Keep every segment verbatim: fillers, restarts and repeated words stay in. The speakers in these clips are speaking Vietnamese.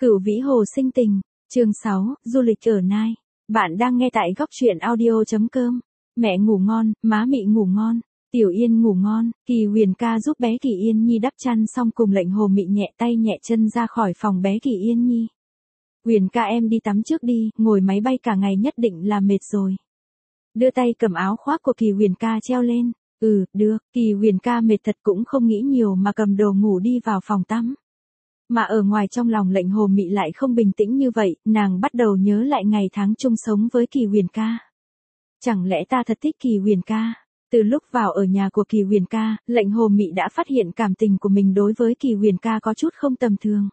Cửu Vĩ Hồ sinh tình, chương sáu, du lịch ở Nai. Bạn đang nghe tại góc truyện audio chấm com. Mẹ ngủ ngon, má Mị ngủ ngon, Tiểu Yên ngủ ngon. Kỳ Huyền ca giúp bé Kỳ Yên Nhi đắp chăn xong cùng lệnh Hồ Mị nhẹ tay nhẹ chân ra khỏi phòng bé Kỳ Yên Nhi. Huyền ca em đi tắm trước đi, ngồi máy bay cả ngày nhất định là mệt rồi. Đưa tay cầm áo khoác của Kỳ Huyền ca treo lên. Ừ, được. Kỳ Huyền ca mệt thật cũng không nghĩ nhiều mà cầm đồ ngủ đi vào phòng tắm. Mà ở ngoài trong lòng lệnh Hồ Mị lại không bình tĩnh như vậy, nàng bắt đầu nhớ lại ngày tháng chung sống với Kỳ Huyền ca. Chẳng lẽ ta thật thích Kỳ Huyền ca? Từ lúc vào ở nhà của Kỳ Huyền ca, lệnh Hồ Mị đã phát hiện cảm tình của mình đối với Kỳ Huyền ca có chút không tầm thường.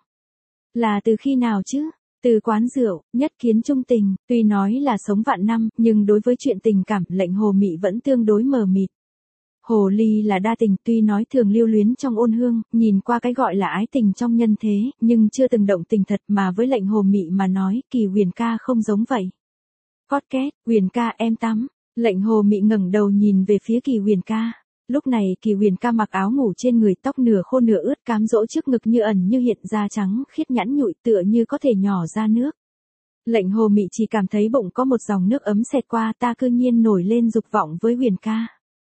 Là từ khi nào chứ? Từ quán rượu, nhất kiến chung tình, tuy nói là sống vạn năm, nhưng đối với chuyện tình cảm, lệnh Hồ Mị vẫn tương đối mờ mịt. Hồ ly là đa tình, tuy nói thường lưu luyến trong ôn hương, nhìn qua cái gọi là ái tình trong nhân thế, nhưng chưa từng động tình thật, mà với lệnh Hồ Mị mà nói, Kỳ Huyền ca không giống vậy. Cót két, Huyền ca em tắm. Lệnh Hồ Mị ngẩng đầu nhìn về phía Kỳ Huyền ca. Lúc này Kỳ Huyền ca mặc áo ngủ trên người, tóc nửa khô nửa ướt, cám dỗ trước ngực như ẩn như hiện, da trắng khiết nhẵn nhụi tựa như có thể nhỏ ra nước. Lệnh Hồ Mị chỉ cảm thấy bụng có một dòng nước ấm xẹt qua, ta cư nhiên nổi lên dục vọng với Huyền ca.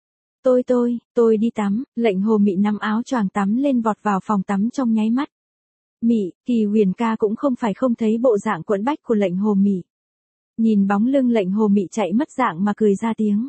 Tôi tôi, tôi đi tắm. Lệnh Hồ Mị nắm áo choàng tắm lên vọt vào phòng tắm trong nháy mắt. Mị, Kỳ Huyền ca cũng không phải không thấy bộ dạng quẫn bách của lệnh Hồ Mị. Nhìn bóng lưng lệnh Hồ Mị chạy mất dạng mà cười ra tiếng.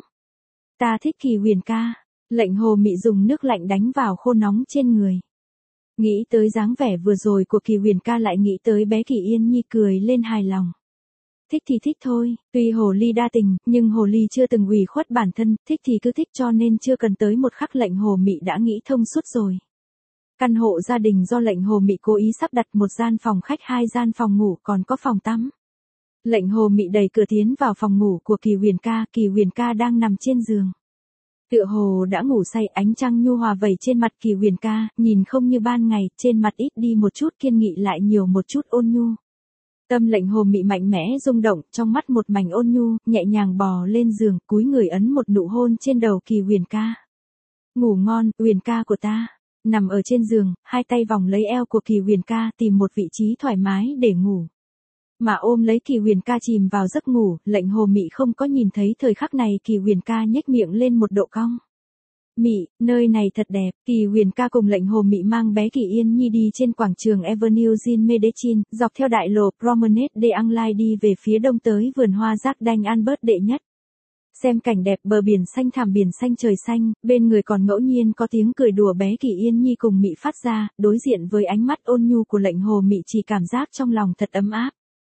Ta thích Kỳ Huyền ca. Lệnh Hồ Mị dùng nước lạnh đánh vào khô nóng trên người. Nghĩ tới dáng vẻ vừa rồi của Kỳ Huyền ca lại nghĩ tới bé Kỳ Yên Nhi, cười lên hài lòng. Thích thì thích thôi, tuy hồ ly đa tình, nhưng hồ ly chưa từng ủy khuất bản thân, thích thì cứ thích, cho nên chưa cần tới một khắc lệnh Hồ Mị đã nghĩ thông suốt rồi. Căn hộ gia đình do lệnh Hồ Mị cố ý sắp đặt, một gian phòng khách, hai gian phòng ngủ, còn có phòng tắm. Lệnh Hồ Mị đẩy cửa tiến vào phòng ngủ của Kỳ Huyền ca, Kỳ Huyền ca đang nằm trên giường. Tựa hồ đã ngủ say, ánh trăng nhu hòa vẩy trên mặt Kỳ Huyền ca, nhìn không như ban ngày, trên mặt ít đi một chút kiên nghị lại nhiều một chút ôn nhu. Tâm lệnh Hồ Mị mạnh mẽ rung động, trong mắt một mảnh ôn nhu, nhẹ nhàng bò lên giường, cúi người ấn một nụ hôn trên đầu Kỳ Huyền ca. Ngủ ngon, Huyền ca của ta. Nằm ở trên giường, hai tay vòng lấy eo của Kỳ Huyền ca, tìm một vị trí thoải mái để ngủ. Mà ôm lấy Kỳ Huyền ca chìm vào giấc ngủ, lệnh Hồ Mị không có nhìn thấy thời khắc này Kỳ Huyền ca nhếch miệng lên một độ cong. Mị, nơi này thật đẹp. Kỳ Huyền ca cùng lệnh Hồ Mị mang bé Kỳ Yên Nhi đi trên quảng trường Avenue Jean Medellin, dọc theo đại lộ Promenade de Anglais đi về phía đông tới vườn hoa Giác Đanh Albert đệ nhất. Xem cảnh đẹp bờ biển xanh thẳm, biển xanh trời xanh, bên người còn ngẫu nhiên có tiếng cười đùa bé Kỳ Yên Nhi cùng Mị phát ra, đối diện với ánh mắt ôn nhu của lệnh Hồ Mị chỉ cảm giác trong lòng thật ấm áp.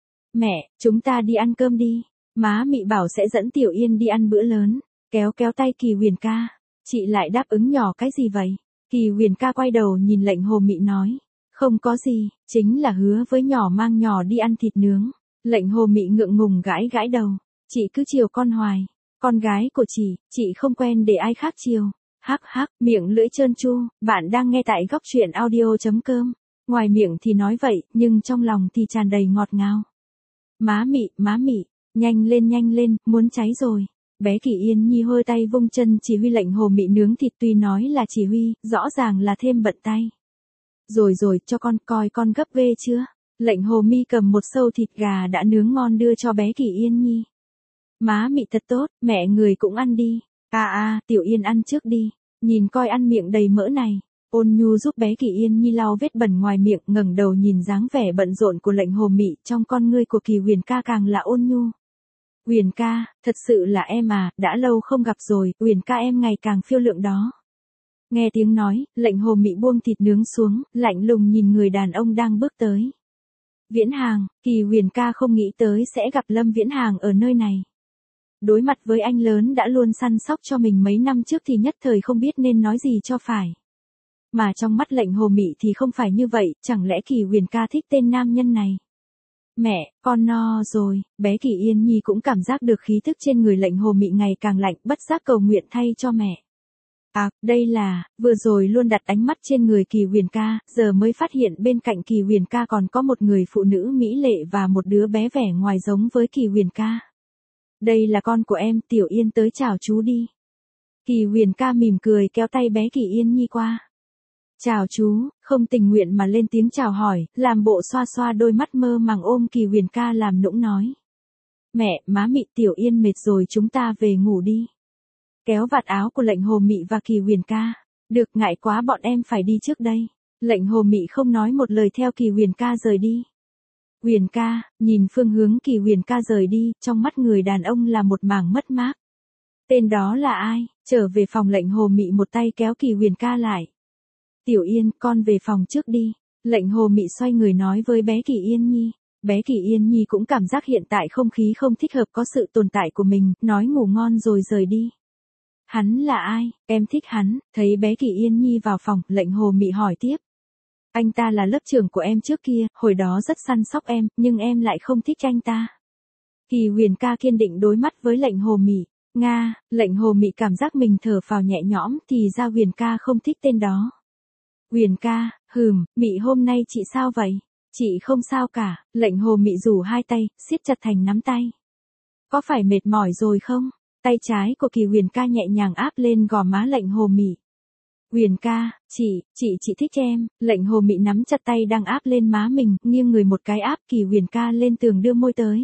Mẹ, chúng ta đi ăn cơm đi. Má Mị bảo sẽ dẫn Tiểu Yên đi ăn bữa lớn. Kéo kéo tay Kỳ Huyền ca. Chị lại đáp ứng nhỏ cái gì vậy? Kỳ Huyền ca quay đầu nhìn lệnh Hồ Mị nói. Không có gì, chính là hứa với nhỏ mang nhỏ đi ăn thịt nướng. Lệnh Hồ Mị ngượng ngùng gãi gãi đầu. Chị cứ chiều con hoài. Con gái của chị, chị không quen để ai khác chiều. Hắc hắc, miệng lưỡi trơn tru. Bạn đang nghe tại góc truyện audio chấm com. Ngoài miệng thì nói vậy, nhưng trong lòng thì tràn đầy ngọt ngào. Má Mị, má Mị, nhanh lên nhanh lên, muốn cháy rồi. Bé Kỳ Yên Nhi hơi tay vung chân chỉ huy lệnh Hồ Mị nướng thịt, tuy nói là chỉ huy, rõ ràng là thêm bận tay. Rồi rồi, cho con coi con gấp ghê chưa? Lệnh Hồ Mị cầm một sâu thịt gà đã nướng ngon đưa cho bé Kỳ Yên Nhi. Má Mị thật tốt, mẹ người cũng ăn đi. À à, Tiểu Yên ăn trước đi, nhìn coi ăn miệng đầy mỡ này. Ôn nhu giúp bé Kỳ Yên Nhi lau vết bẩn ngoài miệng, ngẩng đầu nhìn dáng vẻ bận rộn của lệnh Hồ Mị, trong con ngươi của Kỳ Huyền ca càng là ôn nhu. Huyền ca, thật sự là em à, đã lâu không gặp rồi, Huyền ca em ngày càng phiêu lượng đó. Nghe tiếng nói, lệnh Hồ Mị buông thịt nướng xuống, lạnh lùng nhìn người đàn ông đang bước tới. Viễn Hàng, Kỳ Huyền ca không nghĩ tới sẽ gặp Lâm Viễn Hàng ở nơi này. Đối mặt với anh lớn đã luôn săn sóc cho mình mấy năm trước thì nhất thời không biết nên nói gì cho phải. Mà trong mắt lệnh Hồ Mị thì không phải như vậy, chẳng lẽ Kỳ Huyền ca thích tên nam nhân này? Mẹ, con no rồi. Bé Kỳ Yên Nhi cũng cảm giác được khí thức trên người lệnh Hồ Mị ngày càng lạnh, bất giác cầu nguyện thay cho mẹ. À, đây là, vừa rồi luôn đặt ánh mắt trên người Kỳ Huyền ca, giờ mới phát hiện bên cạnh Kỳ Huyền ca còn có một người phụ nữ mỹ lệ và một đứa bé vẻ ngoài giống với Kỳ Huyền ca. Đây là con của em, Tiểu Yên tới chào chú đi. Kỳ Huyền ca mỉm cười kéo tay bé Kỳ Yên Nhi qua. Chào chú, không tình nguyện mà lên tiếng chào hỏi, làm bộ xoa xoa đôi mắt mơ màng ôm Kỳ Huyền ca làm nũng nói. Mẹ, má Mị, Tiểu Yên mệt rồi, chúng ta về ngủ đi. Kéo vạt áo của Lệnh Hồ Mị và Kỳ Huyền ca. Được, ngại quá, bọn em phải đi trước đây. Lệnh Hồ Mị không nói một lời theo Kỳ Huyền ca rời đi. Huyền ca, nhìn phương hướng Kỳ Huyền ca rời đi, trong mắt người đàn ông là một mảng mất mát. Tên đó là ai? Trở về phòng, Lệnh Hồ Mị một tay kéo Kỳ Huyền ca lại. Tiểu Yên, con về phòng trước đi. Lệnh Hồ Mị xoay người nói với bé Kỳ Yên Nhi. Bé Kỳ Yên Nhi cũng cảm giác hiện tại không khí không thích hợp có sự tồn tại của mình, nói ngủ ngon rồi rời đi. Hắn là ai? Em thích hắn. Thấy bé Kỳ Yên Nhi vào phòng, Lệnh Hồ Mị hỏi tiếp. Anh ta là lớp trưởng của em trước kia, hồi đó rất săn sóc em, nhưng em lại không thích anh ta. Kỳ Huyền ca kiên định đối mắt với Lệnh Hồ Mị. Nga, Lệnh Hồ Mị cảm giác mình thở phào nhẹ nhõm, thì ra Huyền ca không thích tên đó. Huyền ca, hừm, Mị hôm nay chị sao vậy? Chị không sao cả. Lệnh Hồ Mị rủ hai tay, siết chặt thành nắm tay. Có phải mệt mỏi rồi không? Tay trái của Kỳ Huyền ca nhẹ nhàng áp lên gò má Lệnh Hồ Mị. Huyền ca, chị, chị chị thích em. Lệnh Hồ Mị nắm chặt tay đang áp lên má mình, nghiêng người một cái áp Kỳ Huyền ca lên tường đưa môi tới.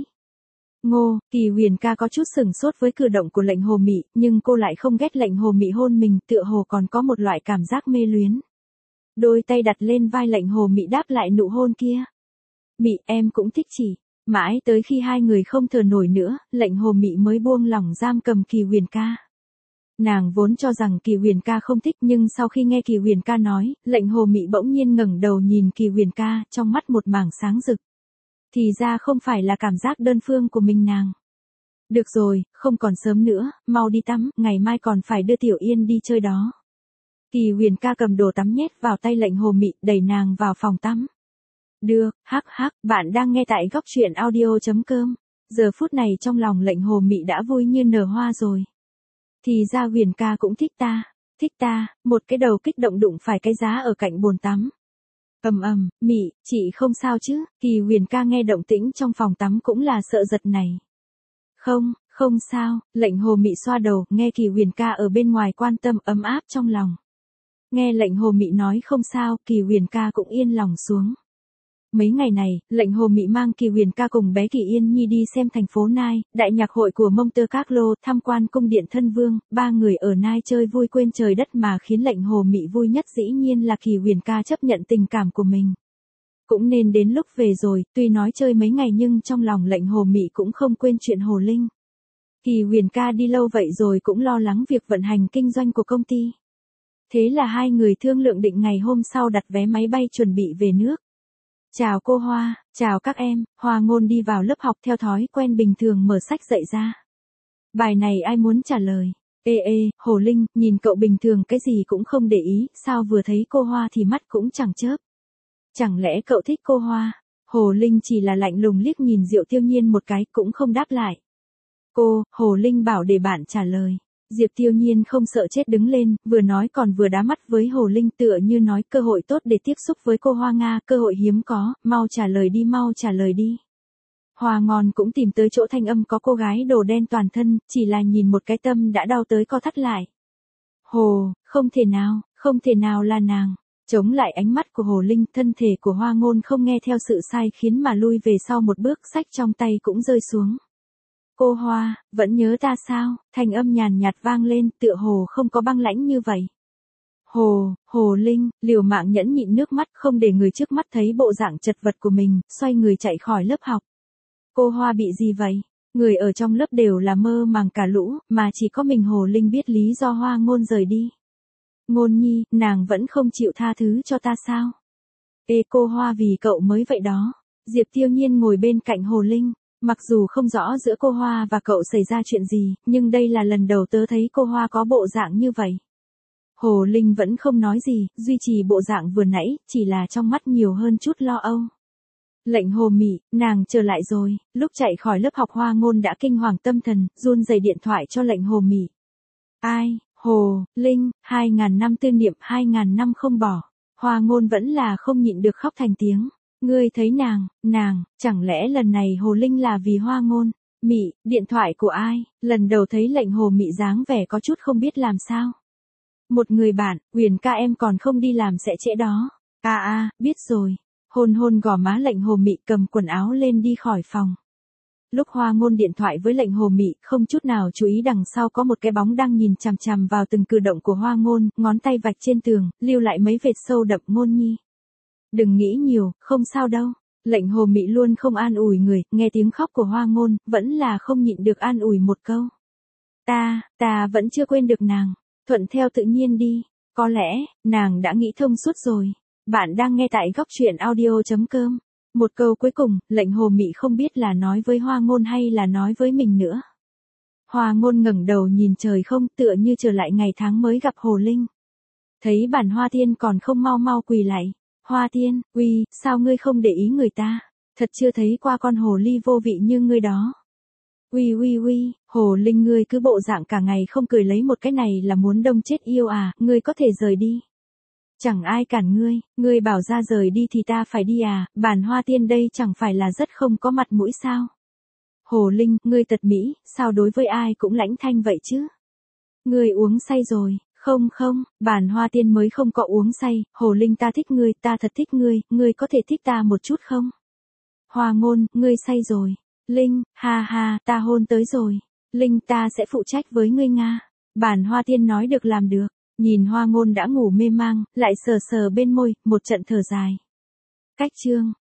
Ngô, Kỳ Huyền ca có chút sửng sốt với cử động của Lệnh Hồ Mị, nhưng cô lại không ghét Lệnh Hồ Mị hôn mình, tựa hồ còn có một loại cảm giác mê luyến. Đôi tay đặt lên vai Lệnh Hồ Mị đáp lại nụ hôn kia. Mị, em cũng thích chị. Mãi tới khi hai người không thở nổi nữa, Lệnh Hồ Mị mới buông lỏng giam cầm Kỳ Huyền ca. Nàng vốn cho rằng Kỳ Huyền ca không thích, nhưng sau khi nghe Kỳ Huyền ca nói, Lệnh Hồ Mị bỗng nhiên ngẩng đầu nhìn Kỳ Huyền ca, trong mắt một mảng sáng rực. Thì ra không phải là cảm giác đơn phương của mình nàng. Được rồi, không còn sớm nữa, mau đi tắm, ngày mai còn phải đưa Tiểu Yên đi chơi đó. Kỳ Huyền ca cầm đồ tắm nhét vào tay Lệnh Hồ Mị, đẩy nàng vào phòng tắm. Được, hắc hắc, bạn đang nghe tại góc truyện audio chấm com. Giờ phút này trong lòng Lệnh Hồ Mị đã vui như nở hoa rồi. Thì ra Huyền ca cũng thích ta, thích ta, một cái đầu kích động đụng phải cái giá ở cạnh bồn tắm. Ầm ầm, Mị, chị không sao chứ? Kỳ Huyền ca nghe động tĩnh trong phòng tắm cũng là sợ giật này. Không, không sao. Lệnh Hồ Mị xoa đầu, nghe Kỳ Huyền ca ở bên ngoài quan tâm, ấm áp trong lòng. Nghe Lệnh Hồ Mị nói không sao, Kỳ Huyền ca cũng yên lòng xuống. Mấy ngày này, Lệnh Hồ Mị mang Kỳ Huyền ca cùng bé Kỳ Yên Nhi đi xem thành phố Nai, đại nhạc hội của Monte Carlo, tham quan cung điện thân vương, ba người ở Nai chơi vui quên trời đất, mà khiến Lệnh Hồ Mị vui nhất dĩ nhiên là Kỳ Huyền ca chấp nhận tình cảm của mình. Cũng nên đến lúc về rồi, tuy nói chơi mấy ngày nhưng trong lòng Lệnh Hồ Mị cũng không quên chuyện Hồ Linh. Kỳ Huyền ca đi lâu vậy rồi cũng lo lắng việc vận hành kinh doanh của công ty. Thế là hai người thương lượng định ngày hôm sau đặt vé máy bay chuẩn bị về nước. Chào cô Hoa, chào các em. Hoa Ngôn đi vào lớp học theo thói quen bình thường mở sách dạy ra. Bài này ai muốn trả lời? Ê ê, Hồ Linh, nhìn cậu bình thường cái gì cũng không để ý, sao vừa thấy cô Hoa thì mắt cũng chẳng chớp. Chẳng lẽ cậu thích cô Hoa? Hồ Linh chỉ là lạnh lùng liếc nhìn Diệu Tiêu Nhiên một cái, cũng không đáp lại. Cô, Hồ Linh bảo để bạn trả lời. Diệp Tiêu Nhiên không sợ chết đứng lên, vừa nói còn vừa đá mắt với Hồ Linh, tựa như nói cơ hội tốt để tiếp xúc với cô Hoa Nga, cơ hội hiếm có, mau trả lời đi, mau trả lời đi. Hoa Ngon cũng tìm tới chỗ thanh âm có cô gái đồ đen toàn thân, chỉ là nhìn một cái tâm đã đau tới co thắt lại. Hồ, không thể nào, không thể nào là nàng. Chống lại ánh mắt của Hồ Linh, thân thể của Hoa Ngôn không nghe theo sự sai khiến mà lui về sau một bước, sách trong tay cũng rơi xuống. Cô Hoa, vẫn nhớ ta sao? Thanh âm nhàn nhạt vang lên, tựa hồ không có băng lãnh như vậy. Hồ, Hồ Linh, liều mạng nhẫn nhịn nước mắt không để người trước mắt thấy bộ dạng chật vật của mình, xoay người chạy khỏi lớp học. Cô Hoa bị gì vậy? Người ở trong lớp đều là mơ màng cả lũ, mà chỉ có mình Hồ Linh biết lý do Hoa Ngôn rời đi. Ngôn Nhi, nàng vẫn không chịu tha thứ cho ta sao? Ê cô Hoa, vì cậu mới vậy đó. Diệp Tiêu Nhiên ngồi bên cạnh Hồ Linh. Mặc dù không rõ giữa cô Hoa và cậu xảy ra chuyện gì, nhưng đây là lần đầu tớ thấy cô Hoa có bộ dạng như vậy. Hồ Linh vẫn không nói gì, duy trì bộ dạng vừa nãy, chỉ là trong mắt nhiều hơn chút lo âu. Lệnh Hồ Mị, nàng trở lại rồi. Lúc chạy khỏi lớp học Hoa Ngôn đã kinh hoàng tâm thần, run rẩy điện thoại cho Lệnh Hồ Mị. Ai, Hồ, Linh, hai ngàn năm tư niệm, hai ngàn năm không bỏ. Hoa Ngôn vẫn là không nhịn được khóc thành tiếng. Ngươi thấy nàng, nàng, chẳng lẽ lần này Hồ Linh là vì Hoa Ngôn? Mị, điện thoại của ai? Lần đầu thấy Lệnh Hồ Mị dáng vẻ có chút không biết làm sao. Một người bạn, Huyền ca em còn không đi làm sẽ trễ đó. À à, biết rồi. Hôn hôn gò má Lệnh Hồ Mị cầm quần áo lên đi khỏi phòng. Lúc Hoa Ngôn điện thoại với Lệnh Hồ Mị, không chút nào chú ý đằng sau có một cái bóng đang nhìn chằm chằm vào từng cử động của Hoa Ngôn, ngón tay vạch trên tường, lưu lại mấy vệt sâu đậm. Ngôn nhi. Đừng nghĩ nhiều, không sao đâu. Lệnh Hồ Mị luôn không an ủi người, nghe tiếng khóc của Hoa Ngôn, vẫn là không nhịn được an ủi một câu. Ta, ta vẫn chưa quên được nàng. Thuận theo tự nhiên đi. Có lẽ, nàng đã nghĩ thông suốt rồi. Bạn đang nghe tại góc truyện audio chấm com. Một câu cuối cùng, Lệnh Hồ Mị không biết là nói với Hoa Ngôn hay là nói với mình nữa. Hoa Ngôn ngẩng đầu nhìn trời không, tựa như trở lại ngày tháng mới gặp Hồ Linh. Thấy Bản Hoa Tiên còn không mau mau quỳ lại. Hoa Tiên, uy, sao ngươi không để ý người ta? Thật chưa thấy qua con hồ ly vô vị như ngươi đó. Uy uy uy, Hồ Linh ngươi cứ bộ dạng cả ngày không cười lấy một cái này là muốn đông chết yêu à, ngươi có thể rời đi. Chẳng ai cản ngươi, ngươi bảo ra rời đi thì ta phải đi à, Bản Hoa Tiên đây chẳng phải là rất không có mặt mũi sao? Hồ Linh, ngươi tật mỹ, sao đối với ai cũng lãnh thanh vậy chứ? Ngươi uống say rồi, không không, Bản Hoa Tiên mới không có uống say, Hồ Linh ta thích ngươi, ta thật thích ngươi, ngươi có thể thích ta một chút không? Hoa Ngôn, ngươi say rồi. Linh, ha ha, ta hôn tới rồi. Linh ta sẽ phụ trách với ngươi Nga. Bản Hoa Tiên nói được làm được. Nhìn Hoa Ngôn đã ngủ mê mang, lại sờ sờ bên môi, một trận thở dài. Cách chương.